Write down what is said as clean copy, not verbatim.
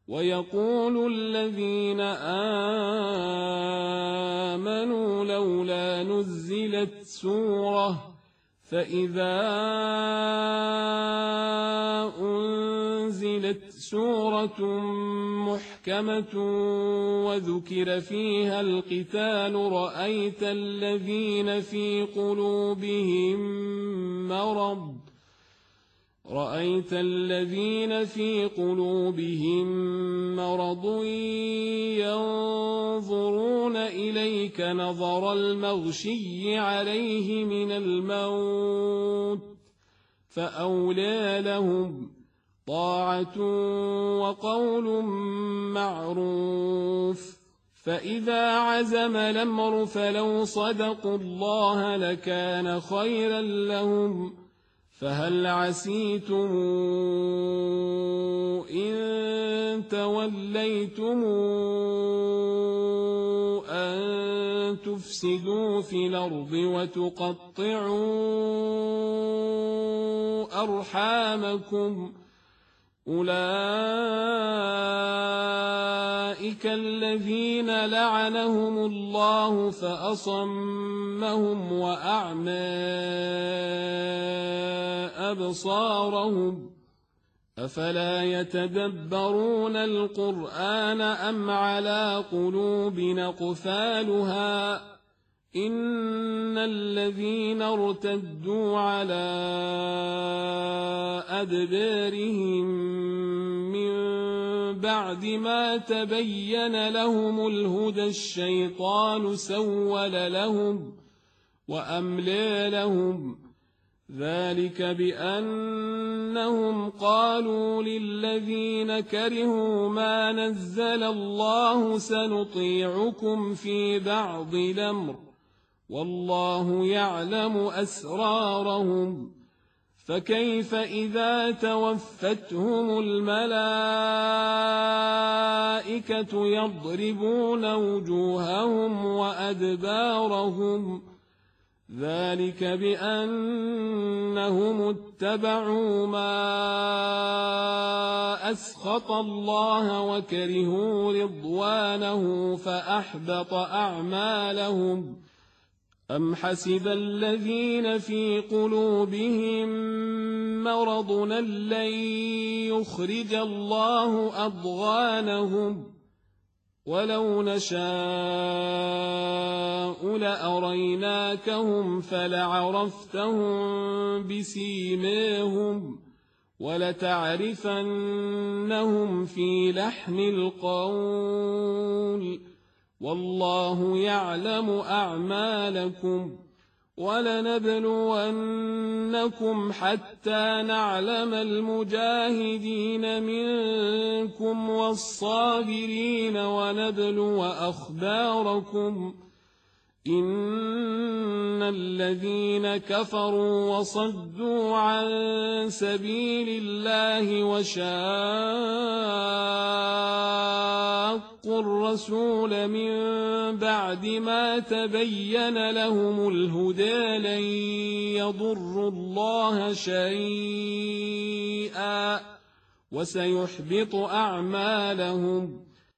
ويقول الذين آمنوا لولا نزلت سورة فإذا أنزلت سورة محكمة وذكر فيها القتال رأيت الذين في قلوبهم مرض ينظرون إليك نظر المغشي عليه من الموت فأولى لهم طاعة وقول معروف فإذا عزم الأمر فلو صدقوا الله لكان خيرا لهم فهل عسيتم إن توليتم أن تفسدوا في الأرض وتقطعوا أرحامكم أولئك الذين لعنهم الله فأصمهم وأعمى أبصارهم أفلا يتدبرون القرآن أم على قلوب أقفالها إن الذين ارتدوا على أدبارهم من بعد ما تبين لهم الهدى الشيطان سول لهم وأملى لهم ذلك بأنهم قالوا للذين كرهوا ما نزل الله سنطيعكم في بعض الأمر والله يعلم أسرارهم فكيف إذا توفتهم الملائكة يضربون وجوههم وأدبارهم ذلك بأنهم اتبعوا ما أسخط الله وكرهوا رضوانه فأحبط أعمالهم أم حسب الذين في قلوبهم مرض لن يخرج الله أضغانهم ولو نشاء لأريناكهم فلعرفتهم بسيماهم ولتعرفنهم في لحن القول والله يعلم أعمالكم ولنبلونكم حتى نعلم المجاهدين منكم والصابرين ونبلو أخباركم إن الذين كفروا وصدوا عن سبيل الله وشاقوا الرسول من بعد ما تبين لهم الهدى لن يضروا الله شيئا وسيحبط أعمالهم